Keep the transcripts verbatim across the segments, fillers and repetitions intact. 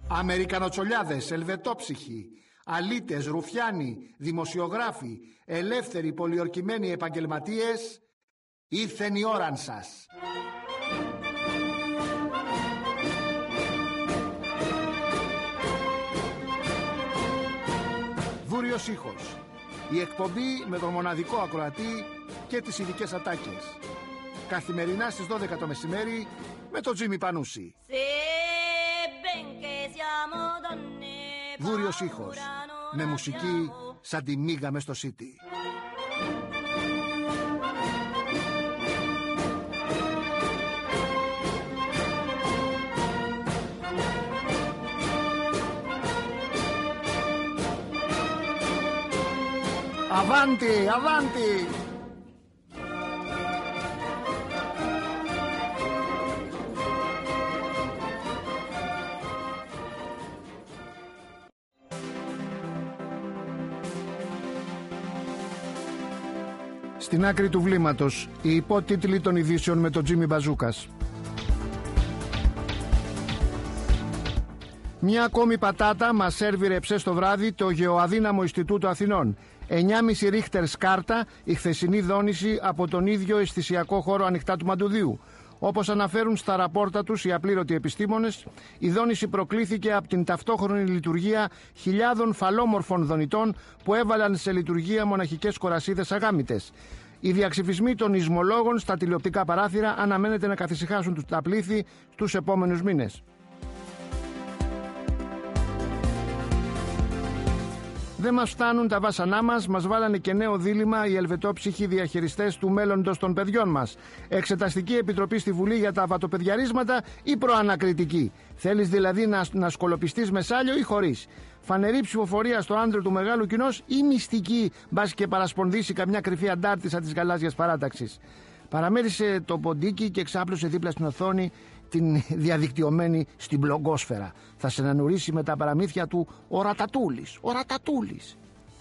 Αμερικανοτσολιάδες, ελβετόψυχοι, αλήτες, ρουφιάνοι, δημοσιογράφοι, ελεύθεροι πολιορκημένοι επαγγελματίες, ήρθεν η ώραν σας. Βούριος ήχος. Η εκπομπή με τον μοναδικό ακροατή και τις ειδικές ατάκες. Καθημερινά στις δώδεκα το μεσημέρι με τον Τζίμι Πανούση. Βούριος ήχος. Με μουσική σαν τη μίγα μες στο City. Αβάντι, αβάντι! Στην άκρη του βλήματος, οι υπότιτλοι των ειδήσεων με τον Τζίμι Μπαζούκας. Μια ακόμη πατάτα μας σέρβιρε ψες το βράδυ το γεωαδύναμο Ινστιτούτο Αθηνών. εννιά κόμμα πέντε ρίχτερ σκάρτα η χθεσινή δόνηση από τον ίδιο αισθησιακό χώρο ανοιχτά του Μαντουδίου. Όπως αναφέρουν στα ραπόρτα τους οι απλήρωτοι επιστήμονες, η δόνηση προκλήθηκε από την ταυτόχρονη λειτουργία χιλιάδων φαλόμορφων δονητών που έβαλαν σε λειτουργία μοναχικές κορασίδες αγάμητες. Οι διαξυφισμοί των ισμολόγων στα τηλεοπτικά παράθυρα αναμένεται να καθησυχάσουν τα πλήθη στους επόμενους μήνες. Δεν μας φτάνουν τα βάσανά μας, μας βάλανε και νέο δίλημμα οι ελβετόψυχοι διαχειριστές του μέλλοντος των παιδιών μας. Εξεταστική επιτροπή στη Βουλή για τα βατοπαιδιαρίσματα ή προανακριτική. Θέλεις δηλαδή να, να σκολοπιστείς με σάλιο ή χωρίς. Φανερή ψηφοφορία στο άντρο του μεγάλου κοινός ή μυστική, μπας και παρασπονδύσει καμιά κρυφή αντάρτισσα της γαλάζιας παράταξης. Παραμέρισε το ποντίκι και εξάπλωσε δίπλα στην οθόνη την διαδικτυωμένη στην μπλογκόσφαιρα. Θα σε ανανουρίσει με τα παραμύθια του ο Ρατατούλης. Ο Ρατατούλης.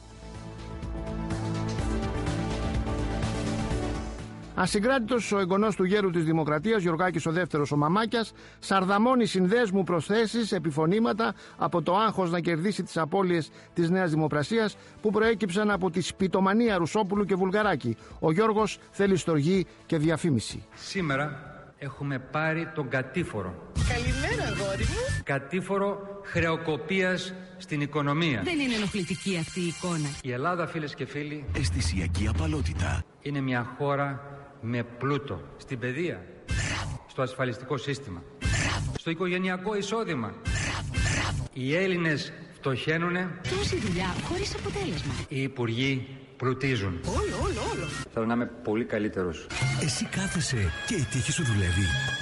Ασυγκράτητος ο εγγονός του γέρου της Δημοκρατίας, Γιωργάκης ο δεύτερος ο Μαμάκιας, σαρδαμώνει συνδέσμου προσθέσεις, επιφωνήματα από το άγχος να κερδίσει τις απώλειες της Νέας Δημοκρασίας που προέκυψαν από τη σπιτομανία Ρουσόπουλου και Βουλγαράκη. Ο Γιώργος θέλει στοργή και διαφήμιση. Σήμερα έχουμε πάρει τον κατήφορο. Καλημέρα, αγόρι μου. Κατήφορο χρεοκοπίας στην οικονομία. Δεν είναι ενοχλητική αυτή η εικόνα. Η Ελλάδα, φίλες και φίλοι, αισθησιακή απαλότητα. Είναι μια χώρα με πλούτο. Στην παιδεία, Μπράβο. στο ασφαλιστικό σύστημα, Μπράβο. στο οικογενειακό εισόδημα. Μπράβο, μπράβο. Οι Έλληνες φτωχαίνουνε. Τόση δουλειά χωρίς αποτέλεσμα. Οι υπουργοί πλουτίζουν. Όλο, όλο, όλο. Θέλω να είμαι πολύ καλύτερος. Εσύ κάθεσαι και η τύχη σου δουλεύει.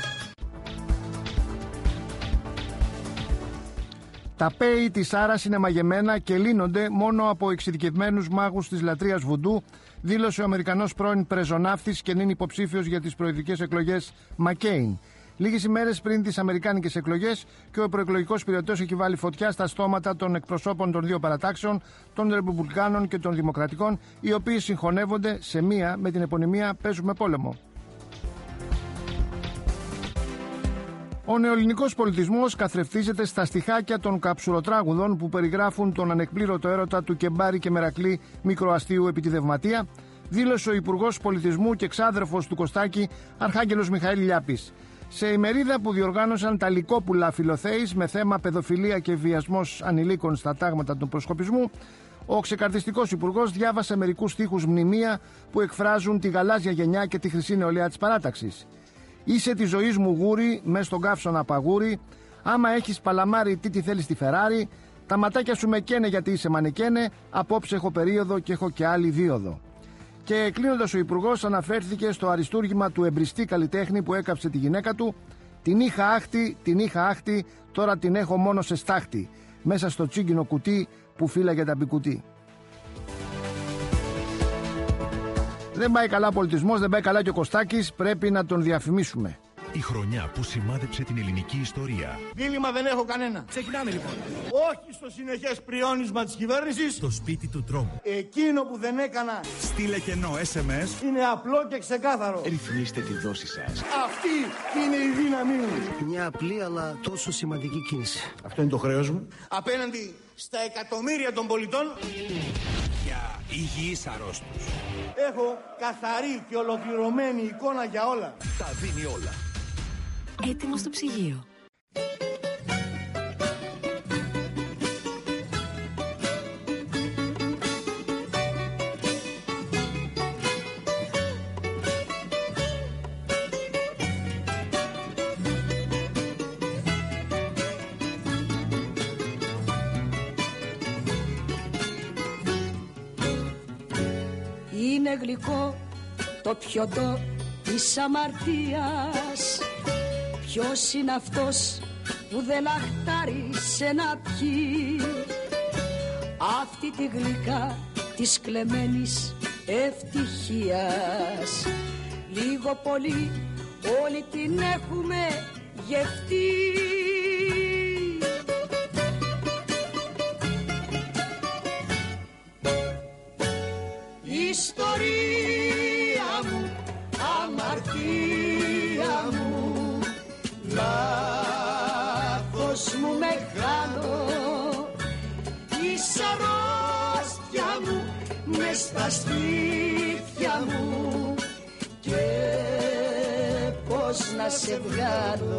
Τα πέη της Άρας είναι μαγεμένα και λύνονται μόνο από εξειδικευμένους μάγους της λατρείας βουντού, δήλωσε ο Αμερικανός πρώην πρεζοναύτης και νυν υποψήφιος για τις προεδρικές εκλογές Μακέιν. Λίγες ημέρες πριν τις αμερικάνικες εκλογές και ο προεκλογικός πυρετός έχει βάλει φωτιά στα στόματα των εκπροσώπων των δύο παρατάξεων, των Ρεπουμπλικάνων και των Δημοκρατικών, οι οποίοι συγχωνεύονται σε μία με την επωνυμία «Παίζουμε πόλεμο». Ο νεοελληνικός πολιτισμός καθρεφτίζεται στα στιχάκια των καψουροτράγουδων που περιγράφουν τον ανεκπλήρωτο έρωτα του Κεμπάρη και Μερακλή μικροαστίου επιτιδευματία, δήλωσε ο Υπουργός Πολιτισμού και εξάδερφος του Κωστάκη, Αρχάγγελος Μιχαήλ Λιάπης. Σε ημερίδα που διοργάνωσαν τα Λυκόπουλα Φιλοθέης με θέμα παιδοφιλία και βιασμός ανηλίκων στα τάγματα του προσκοπισμού, ο ξεκαρδιστικός υπουργός διάβασε μερικούς στίχους μνημεία που εκφράζουν τη γαλάζια γενιά και τη χρυσή νεολαία της παράταξης. Είσαι τη ζωή μου γούρι, μες στον καύσωνα παγούρι. Άμα έχεις παλαμάρι, τι τη θέλεις τη Φεράρι. Τα ματάκια σου με καίνε γιατί είσαι μανικένε. Απόψε έχω περίοδο και έχω και άλλη δίωδο. Και κλείνοντας, ο υπουργός αναφέρθηκε στο αριστούργημα του εμπριστή καλλιτέχνη που έκαψε τη γυναίκα του. Την είχα άχτη, την είχα άχτη, τώρα την έχω μόνο σε στάχτη. Μέσα στο τσίγκινο κουτί που φύλαγε τα μπικουτί. Δεν πάει καλά ο πολιτισμός, δεν πάει καλά και ο Κωστάκης, πρέπει να τον διαφημίσουμε. Η χρονιά που σημάδεψε την ελληνική ιστορία. Δίλημμα δεν έχω κανένα. Ξεκινάμε λοιπόν. Όχι στο συνεχές πριόνισμα της κυβέρνησης. Το σπίτι του τρόμου. Εκείνο που δεν έκανα. Στείλε κενό ες εμ ες. Είναι απλό και ξεκάθαρο. Ρυθμίστε τη δόση σας. Αυτή είναι η δύναμή μου. Μια απλή αλλά τόσο σημαντική κίνηση. Αυτό είναι το χρέος μου. Απέναντι στα εκατομμύρια των πολιτών. Για υγιείς αρρώστους. Έχω καθαρή και ολοκληρωμένη εικόνα για όλα. Τα δίνει όλα. Έτοιμο στο ψυγείο. Είναι γλυκό το πιωτό της αμαρτίας. Ποιος είναι αυτός που δεν λαχτάρισε να πιει αυτή τη γλυκά της κλεμμένης ευτυχίας. Λίγο πολύ όλοι την έχουμε γευτεί. Ιστορία μου, αμαρτία μου, λάθος μου μεγάλο, η σαρρώστια μου μες στα στήθια μου και πώς να σε βγάλω.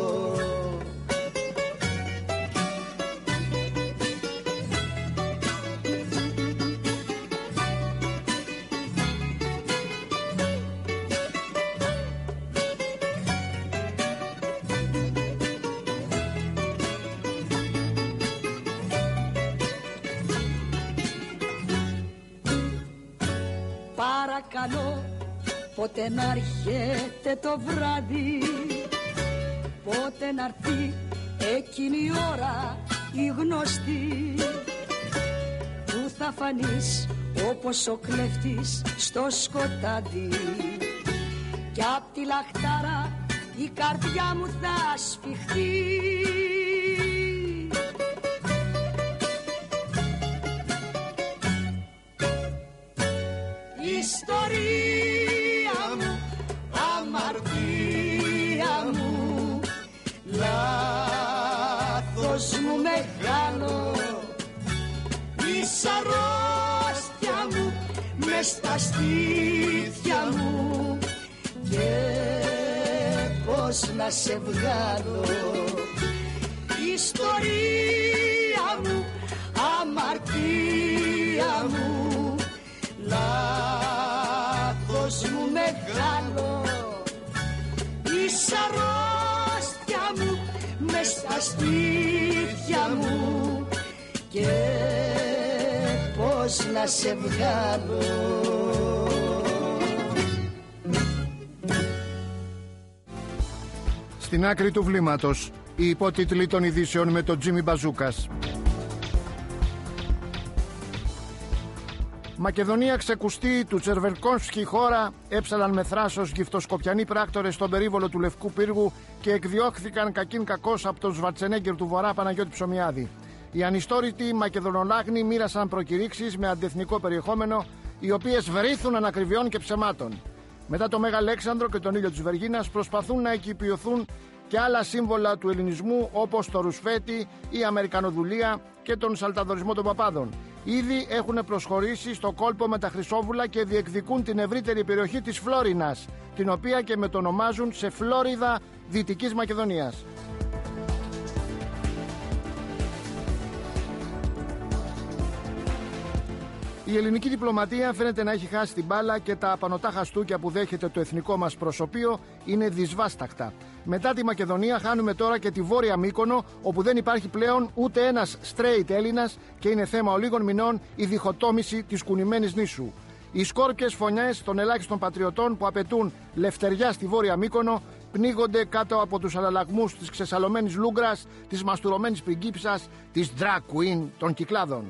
Παρακαλώ πότε να έρχεται το βράδυ, πότε να έρθει εκείνη η ώρα η γνωστή που θα φανείς όπως ο κλέφτης στο σκοτάδι κι απ' τη λαχτάρα η καρδιά μου θα σφιχτεί. Ιστορία μου, αμαρτία μου, λάθος μου μεγάλο, η σαρρώστια μου μες στα στήθια μου και πώς να σε βγάλω. Ιστορία μου, αμαρτία μου, λάθος μου μεγάλο, η σαρρώστια μου μες στα στήθια μου και πώς να σε βγάλω. Στην άκρη του βλήματος, οι υπότιτλοι των ειδήσεων με τον Τζίμι Μπαζούκας. Μακεδονία ξεκουστή του Τσερβελκόνσκι χώρα, έψαλαν με θράσος γυφτοσκοπιανοί πράκτορες στον περίβολο του Λευκού Πύργου και εκδιώχθηκαν κακήν κακώς από τον Σβαρτσενέγκερ του Βορρά Παναγιώτη Ψωμιάδη. Οι ανιστόρητοι Μακεδονολάγνοι μοίρασαν προκηρύξεις με αντεθνικό περιεχόμενο, οι οποίες βρίθουν ανακριβιών και ψεμάτων. Μετά το Μέγα Αλέξανδρο και τον ήλιο της Βεργίνας προσπαθούν να εκηπιωθούν και άλλα σύμβολα του ελληνισμού όπως το ρουσφέτη, η αμερικανοδουλία και τον σαλταδορισμό των παπάδων. Ήδη έχουν προσχωρήσει στο κόλπο με τα Χρυσόβουλα και διεκδικούν την ευρύτερη περιοχή της Φλόρινας, την οποία και μετονομάζουν σε Φλόριδα Δυτικής Μακεδονίας. Η ελληνική διπλωματία φαίνεται να έχει χάσει την μπάλα και τα απανωτά χαστούκια που δέχεται το εθνικό μας προσωπείο είναι δυσβάσταχτα. Μετά τη Μακεδονία χάνουμε τώρα και τη Βόρεια Μύκονο, όπου δεν υπάρχει πλέον ούτε ένας straight Έλληνας και είναι θέμα ολίγων μηνών η διχοτόμηση της κουνημένης νήσου. Οι σκόρπιες φωνιές των ελάχιστων πατριωτών που απαιτούν λευτεριά στη Βόρεια Μύκονο πνίγονται κάτω από τους αλλαλαγμούς της ξεσαλωμένης Λούγκρας, της μαστουρωμένης πριγκίψας, της drag queen των Κυκλάδων.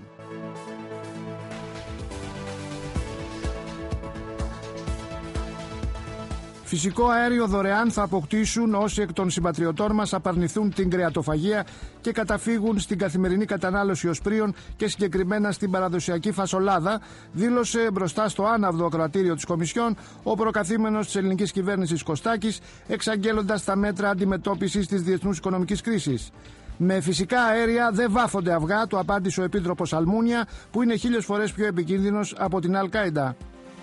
Φυσικό αέριο δωρεάν θα αποκτήσουν όσοι εκ των συμπατριωτών μας απαρνηθούν την κρεατοφαγία και καταφύγουν στην καθημερινή κατανάλωση οσπρίων και συγκεκριμένα στην παραδοσιακή φασολάδα, δήλωσε μπροστά στο άναυδο ακροατήριο της Κομισιόν ο προκαθήμενος της ελληνικής κυβέρνησης Κωστάκης, εξαγγέλλοντας τα μέτρα αντιμετώπισης της διεθνούς οικονομικής κρίσης. Με φυσικά αέρια δεν βάφονται αυγά, το απάντησε ο Επίτροπος Αλμούνια, που είναι χίλιες φορές πιο επικίνδυνος από την Αλ-Κάιντα.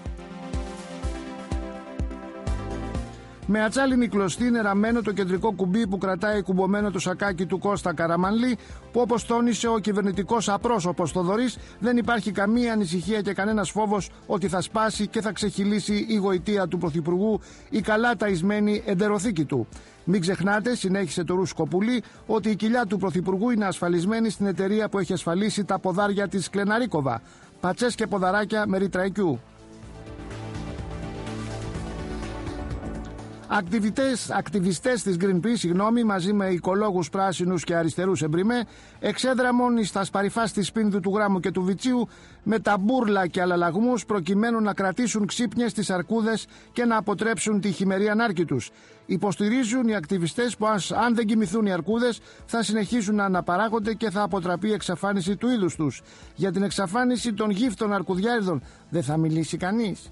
Με ατσάλινη κλωστή είναι ραμμένο το κεντρικό κουμπί που κρατάει κουμπωμένο το σακάκι του Κώστα Καραμανλή, που όπως τόνισε ο κυβερνητικός απρόσωπος Θοδωρής, δεν υπάρχει καμία ανησυχία και κανένας φόβος ότι θα σπάσει και θα ξεχυλήσει η γοητεία του Πρωθυπουργού, η καλά ταϊσμένη εντεροθήκη του. Μην ξεχνάτε, συνέχισε το Ρουσκοπούλη, ότι η κοιλιά του Πρωθυπουργού είναι ασφαλισμένη στην εταιρεία που έχει ασφαλίσει τα ποδάρια της Κλεναρίκοβα. Πατσές και ποδαράκια με ρήτρα ικιού. Ακτιβιστές, ακτιβιστές της Greenpeace, συγγνώμη, μαζί με οικολόγους πράσινους και αριστερούς εμπριμέ, εξέδραμον στα σπαρυφάς της Πίνδου, του Γράμμου και του Βιτσίου με τα μπούρλα και αλλαλαγμούς, προκειμένου να κρατήσουν ξύπνιες τις αρκούδες και να αποτρέψουν τη χειμερή ανάρκη τους. Υποστηρίζουν οι ακτιβιστές που αν δεν κοιμηθούν οι αρκούδες θα συνεχίσουν να αναπαράγονται και θα αποτραπεί η εξαφάνιση του είδους τους. Για την εξαφάνιση των γύφτων αρκουδιάριδων δεν θα μιλήσει κανείς.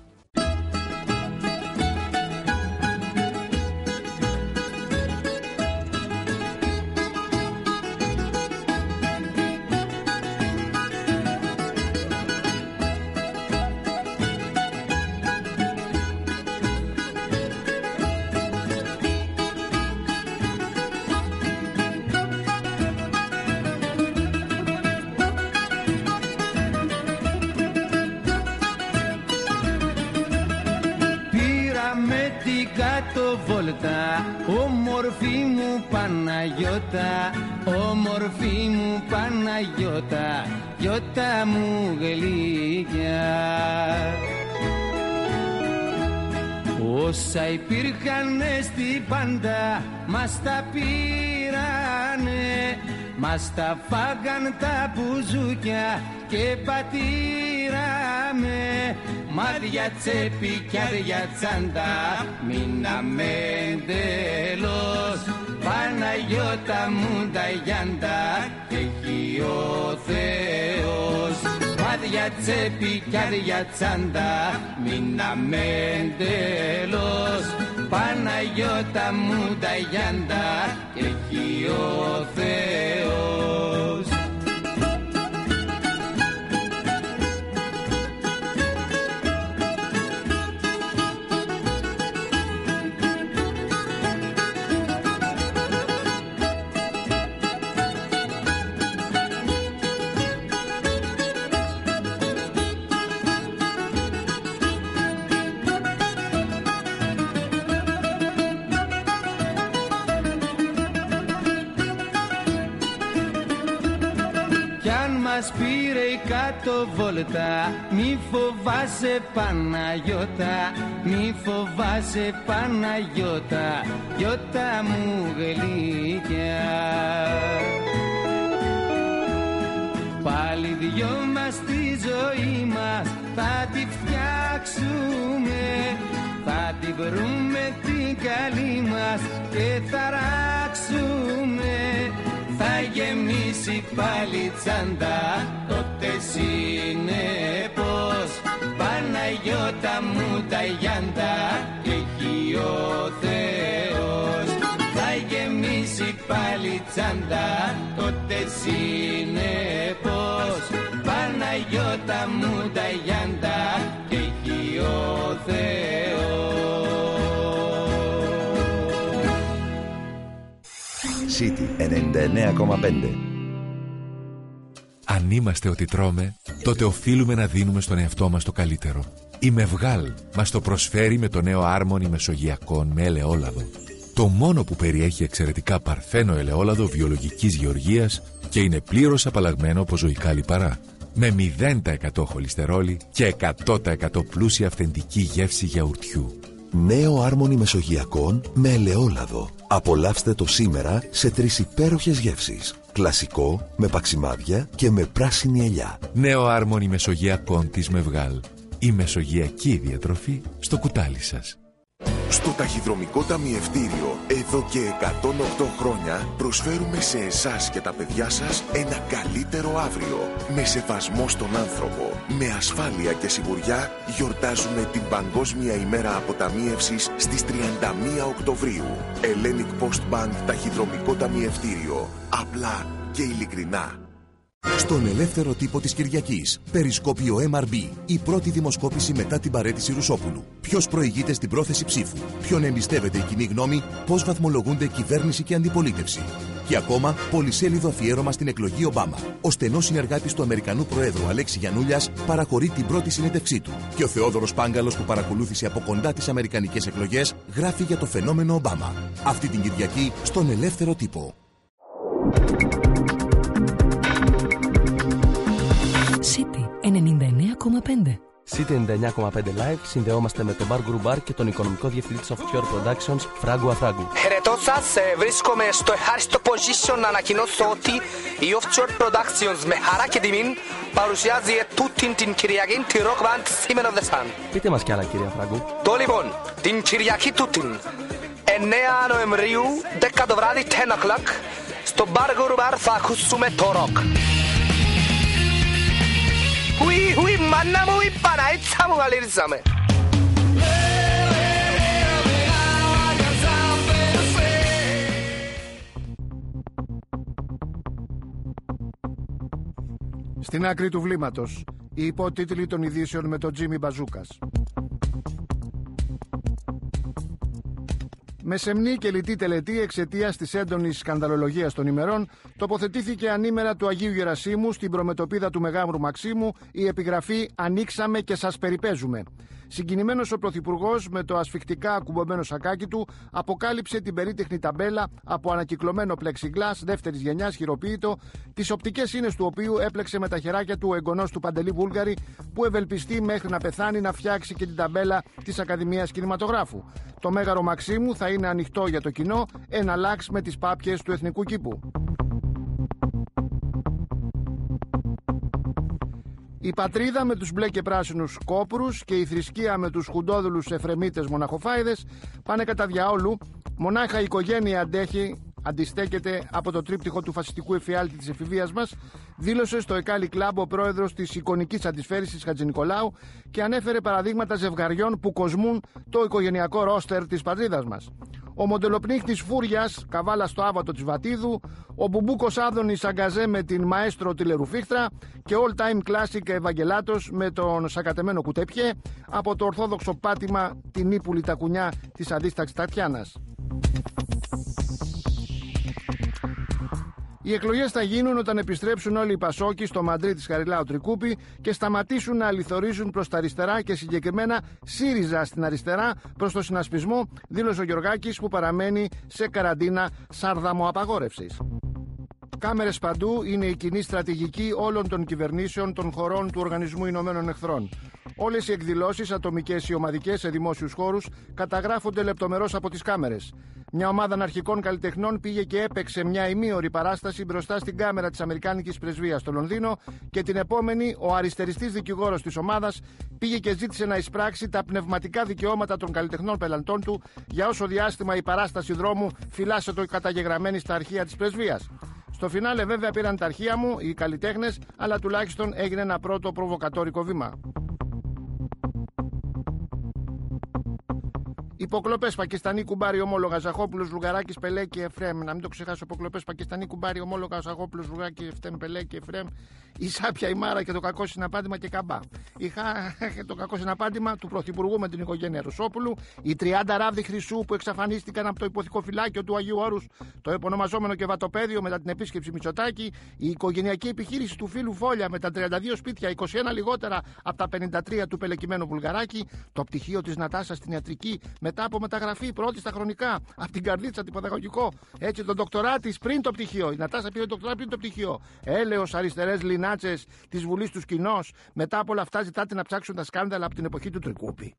Όμορφη μου Παναγιώτα, όμορφη μου Παναγιώτα, γιώτα μου γλυκιά. Όσα υπήρχανε στην πάντα μας τα πήρανε, μας τα φάγαν τα μπουζούκια και πατήραμε. Μάδια τσέπη κι άδεια τσάντα, μείναμε εντελώς. Παναγιώτα μου τα γιάντα και έχει ο Θεός. Μάδια τσέπη κι άδεια τσάντα, μείναμε εντελώς. Παναγιώτα μου τα γιάντα και έχει ο Θεός. Μας πήρε η κάτω βόλτα, μη φοβάσαι Παναγιώτα, μη φοβάσαι Παναγιώτα, γιώτα μου γλυκιά. Πάλι δυο μας τη ζωή μας θα τη φτιάξουμε, θα τη βρούμε την καλή μας και θα ράξουμε. Θα γεμίσει πάλι τσάντα, τότε συνεπώς. Παναγιώτα μου τα γιάντα και έχει ο Θεός. Θα γεμίσει πάλι τσάντα, τότε συνεπώς. Παναγιώτα μου τα γιάντα και έχει ο Θεός. City ενενήντα εννέα κόμμα πέντε. Αν είμαστε ό,τι τρώμε, τότε οφείλουμε να δίνουμε στον εαυτό μας το καλύτερο. Η Μευγάλ μας το προσφέρει με το νέο άρμονι μεσογειακών με ελαιόλαδο. Το μόνο που περιέχει εξαιρετικά παρθένο ελαιόλαδο βιολογικής γεωργίας και είναι πλήρως απαλλαγμένο από ζωικά λιπαρά. Με μηδέν τοις εκατό χολυστερόλι και εκατό τοις εκατό πλούσια αυθεντική γεύση γιαουρτιού. Νέο άρμονι μεσογειακών με ελαιόλαδο. Απολαύστε το σήμερα σε τρεις υπέροχες γεύσεις. Κλασικό, με παξιμάδια και με πράσινη ελιά. Νέο άρμονι μεσογειακών της Μευγάλ. Η μεσογειακή διατροφή στο κουτάλι σας. Στο Ταχυδρομικό Ταμιευτήριο, εδώ και εκατόν οκτώ χρόνια, προσφέρουμε σε εσάς και τα παιδιά σας ένα καλύτερο αύριο. Με σεβασμό στον άνθρωπο, με ασφάλεια και σιγουριά, γιορτάζουμε την Παγκόσμια ημέρα αποταμίευσης στις τριάντα μία Οκτωβρίου. Hellenic Post Bank Ταχυδρομικό Ταμιευτήριο. Απλά και ειλικρινά. Στον Ελεύθερο Τύπο της Κυριακής, περισκόπιο εμ αρ μπι, η πρώτη δημοσκόπηση μετά την παραίτηση Ρουσόπουλου. Ποιος προηγείται στην πρόθεση ψήφου, ποιον εμπιστεύεται η κοινή γνώμη, πώς βαθμολογούνται κυβέρνηση και αντιπολίτευση. Και ακόμα, πολυσέλιδο αφιέρωμα στην εκλογή Ομπάμα. Ο στενός συνεργάτης του Αμερικανού Προέδρου Αλέξη Γιαννούλιας παραχωρεί την πρώτη συνέντευξή του. Και ο Θεόδωρος Πάγκαλος, που παρακολούθησε από κοντά τις αμερικανικές εκλογές, γράφει για το φαινόμενο Ομπάμα. Αυτή την Κυριακή στον Ελεύθερο Τύπο. City ενενήντα εννέα κόμμα πέντε. City ενενήντα εννέα κόμμα πέντε Live συνδεόμαστε με τον Bar Group Bar και τον οικονομικό διευθυντή της Offshore Productions, Φράγκου Αφράγκου. Χαιρετώ σας, βρίσκομαι στο ευχάριστο position να ανακοινώσω ότι η Offshore Productions με χαρά και τιμήν παρουσιάζει τούτην την Κυριακή τη Rock Band Semen of the Sun. Πείτε μας κι άλλα, κύριε Αφράγκου. Το λοιπόν, την Κυριακή τούτην, εννέα Νοεμβρίου, δέκα το βράδυ, ten o'clock, στο Bar Group Bar θα ακούσουμε το rock. Ουι, ουι, μάνα μου, η Παναίτσα μου, γαλύριζαμε. Στην άκρη του βλήματος, οι υπότιτλοι των ειδήσεων με τον Τζίμι Μπαζούκας. Με σεμνή και λιτή τελετή εξαιτίας της έντονης σκανδαλολογίας των ημερών, τοποθετήθηκε ανήμερα του Αγίου Γερασίμου στην προμετωπίδα του Μεγάμρου Μαξίμου η επιγραφή «Ανοίξαμε και σας περιπέζουμε». Συγκινημένος ο Πρωθυπουργός, με το ασφικτικά ακουμπωμένο σακάκι του, αποκάλυψε την περίτεχνη ταμπέλα από ανακυκλωμένο πλεξιγκλάς δεύτερης γενιάς χειροποίητο, τις οπτικές ίνες του οποίου έπλεξε με τα χεράκια του ο εγγονός του Παντελή Βούλγαρη, που ευελπιστεί μέχρι να πεθάνει να φτιάξει και την ταμπέλα της Ακαδημίας Κινηματογράφου. Το Μέγαρο Μαξίμου θα είναι ανοιχτό για το κοινό, εναλλάξ με τις πάπιες του Εθνικού Κήπου. Η πατρίδα με τους μπλε και πράσινους κόπρους και η θρησκεία με τους χουντόδουλους εφρεμίτες μοναχοφάιδες πάνε κατά διαόλου. Μονάχα η οικογένεια αντέχει, αντιστέκεται από το τρίπτυχο του φασιστικού εφιάλτη της εφηβείας μας, δήλωσε στο Εκάλι Κλαμπ ο πρόεδρος της εικονικής αντισφαίρησης Χατζηνικολάου και ανέφερε παραδείγματα ζευγαριών που κοσμούν το οικογενειακό ρόστερ της πατρίδας μας. Ο μοντελοπνίχτης Φούριας, καβάλα στο άβατο της Βατίδου, ο Μπουμπούκος Άδωνης αγκαζέ με την μαέστρο Τηλερουφίχτρα και all time classic Ευαγγελάτος με τον σακατεμένο Κουτεπιέ από το ορθόδοξο πάτημα την ύπουλη τακουνιά της αντίσταξης Τατιάνας. Οι εκλογές θα γίνουν όταν επιστρέψουν όλοι οι Πασόκοι στο Μαντρί της Χαριλάου Τρικούπη και σταματήσουν να αληθορίζουν προς τα αριστερά και συγκεκριμένα ΣΥΡΙΖΑ στην αριστερά προς το συνασπισμό, δήλωσε ο Γιωργάκης, που παραμένει σε καραντίνα σαρδαμοαπαγόρευσης. Κάμερες παντού είναι η κοινή στρατηγική όλων των κυβερνήσεων των χωρών του Οργανισμού Ηνωμένων Εχθρών. Όλες οι εκδηλώσεις, ατομικές ή ομαδικές, σε δημόσιους χώρους καταγράφονται λεπτομερώς από τις κάμερες. Μια ομάδα αναρχικών καλλιτεχνών πήγε και έπαιξε μια ημίωρη παράσταση μπροστά στην κάμερα της Αμερικάνικης Πρεσβείας στο Λονδίνο και την επόμενη ο αριστεριστής δικηγόρος της ομάδας πήγε και ζήτησε να εισπράξει τα πνευματικά δικαιώματα των καλλιτεχνών πελατών του για όσο διάστημα η παράσταση δρόμου φυλάσσεται καταγεγραμμένη στα αρχεία της Πρεσβείας. Στο φινάλε βέβαια πήραν τα αρχεία μου οι καλλιτέχνες, αλλά τουλάχιστον έγινε ένα πρώτο προβοκατόρικο βήμα. Υποκλοπές Πακιστανή κουμπάρι ομόλογα Ζαχόπουλος Λουγαράκης Πελέκη Εφρέμ. Να μην το ξεχάσω. Υποκλοπές Πακιστανή κουμπάρι ομόλογα Ζαχόπουλος Λουγαράκη Εφτέμ Πελέκη Εφρέμ. Η Σάπια η Μάρα και το κακό συναπάντημα και καμπά. Είχα το κακό συναπάντημα του Πρωθυπουργού με την οικογένεια Ρουσόπουλου. Οι τριάντα ράβδοι χρυσού που εξαφανίστηκαν από το υποθικό φυλάκιο του Αγίου Όρους. Το επωνομαζόμενο και βατοπέδιο μετά την επίσκεψη Μητσοτάκη. Η οικογενειακή επιχείρηση του φίλου Φόλια με τα τριάντα δύο σπίτια, είκοσι ένα λιγότερα από τα πενήντα τρία του πελεκυμένου Βουλγαράκη. Το πτυχίο της Νατάσας στην ιατρική μετά από μεταγραφή πρώτη στα χρονικά από την Καρδίτσα τυποδαγωγικό. Έτσι το ντοκτορά της πριν το πτυχίο. Η Νατάσα πήρε ντοκτορά πριν το πτυχίο. Έλεος αριστερές λινάτσες της Βουλής του Κοινός. Μετά από όλα αυτά ζητάτε να ψάξουν τα σκάνδαλα από την εποχή του Τρικούπη.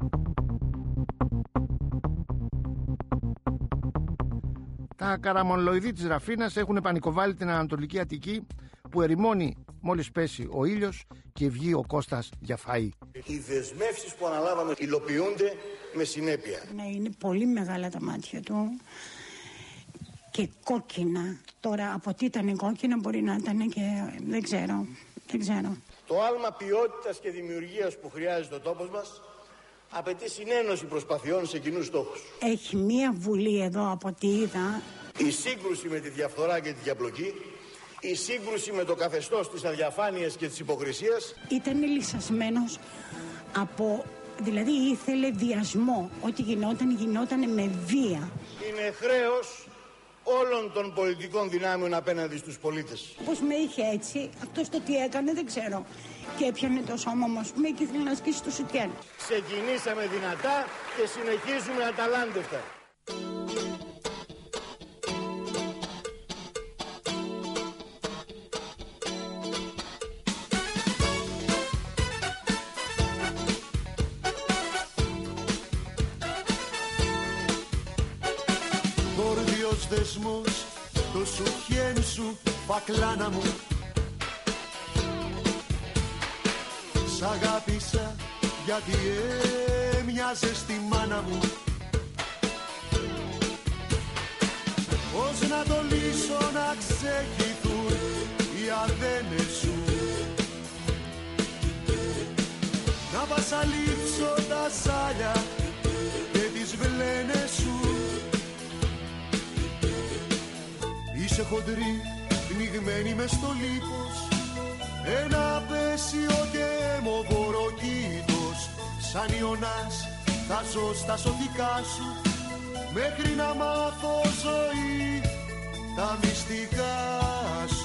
Τα καραμονλοειδή της Ραφίνας έχουν πανικοβάλει την Ανατολική Αττική, που ερημώνει μόλις πέσει ο ήλιος και βγει ο Κώστας για φαΐ. Οι δεσμεύσεις που αναλάβαμε υλοποιούνται με συνέπεια. Ναι, είναι πολύ μεγάλα τα μάτια του και κόκκινα. Τώρα από τι ήταν κόκκινα μπορεί να ήταν και δεν ξέρω, δεν ξέρω. Το άλμα ποιότητας και δημιουργίας που χρειάζεται ο τόπος μας απαιτεί συνένωση προσπαθειών σε κοινούς στόχους. Έχει μία βουλή εδώ από ό,τι είδα. Η σύγκρουση με τη διαφθορά και τη διαπλοκή, η σύγκρουση με το καθεστώς της αδιαφάνειας και της υποκρισίας. Ήταν λυσασμένος από, δηλαδή ήθελε βιασμό. Ό,τι γινόταν, γινόταν με βία. Είναι χρέος όλων των πολιτικών δυνάμεων απέναντι στους πολίτες. Πώς με είχε έτσι, αυτός το τι έκανε δεν ξέρω. Και έπιανε το σώμα μου, ας πούμε, και ήθελε να σκίσει το σουτιέν. Ξεκινήσαμε δυνατά και συνεχίζουμε αταλάντευτα. Γόρδιος δεσμός, το σουτιέν σου, πακλάνα μου. Σ' αγάπησα γιατί έμοιαζες στη μάνα μου. Πώς να το λύσω να ξεχυθούν οι αδένες σου, να βασαλείψω τα σάλια και τις βλένες σου. Είσαι χοντρή, πνιγμένη μες στο λίπος, ένα απέσιο και αιμοβοροκήτος. Σαν Ιωνάς θα ζω στα σωτικά σου, μέχρι να μάθω ζωή τα μυστικά σου.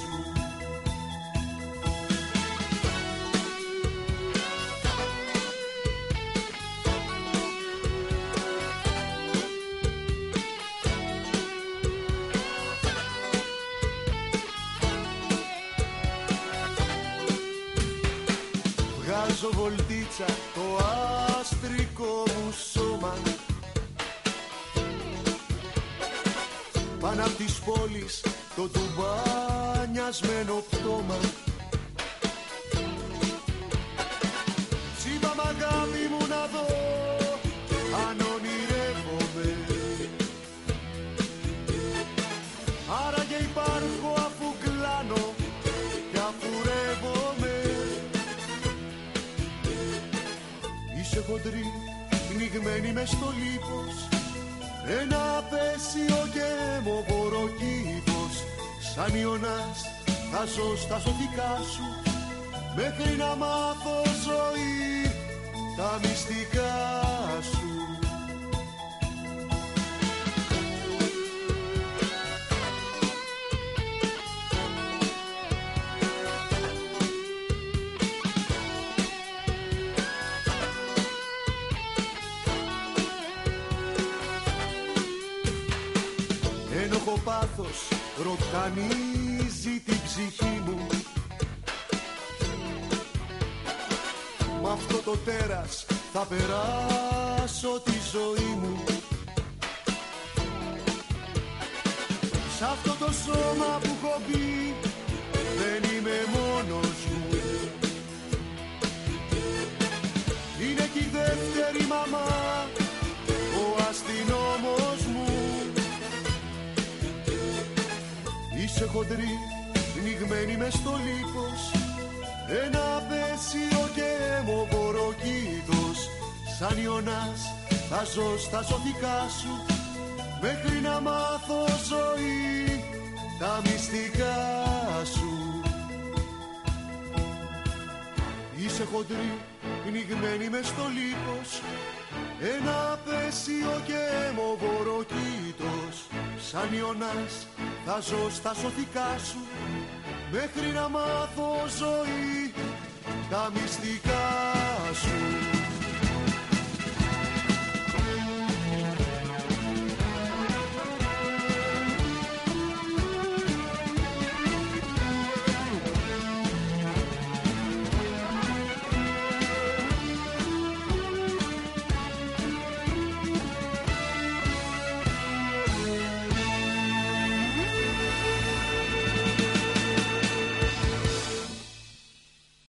Βγάζω βολτίτσα το άστρικο μου σώμα, πάνω απ' της πόλης το τουμπάνιασμένο πτώμα. Τσίπα μ' αγάπη μου να δω αν ονειρεύομαι, άραγε υπάρχω αφού κλάνω και αφού ρεύομαι. Είσαι χοντρή, πνιγμένη μες στο λίπος, ένα απέσιο και αιμοβοροκήτος. Σαν Ιωνάς θα ζω στα σωτικά σου, μέχρι να μάθω ζωή τα μυστικά σου. Ένοχο πάθος ροκανίζει την ψυχή μου, μ' αυτό το τέρας θα περάσω τη ζωή μου. Σ' αυτό το σώμα που έχω μπει δεν είμαι μόνος μου. Είναι και η δεύτερη μαμά, ο αστυνόμος μου. Είσαι χοντρή, πνιγμένη μες στο λίπος, ένα απέσιο και αιμοβοροκήτος. Σαν Ιωνάς θα ζω στα σωτικά σου, μέχρι να μάθω ζωή τα μυστικά σου. Είσαι χοντρή, πνιγμένη μες στο λίπος, ένα απέσιο και αιμοβοροκήτος. Σαν Ιωνάς θα ζω στα σωτικά σου, μέχρι να μάθω ζωή τα μυστικά σου.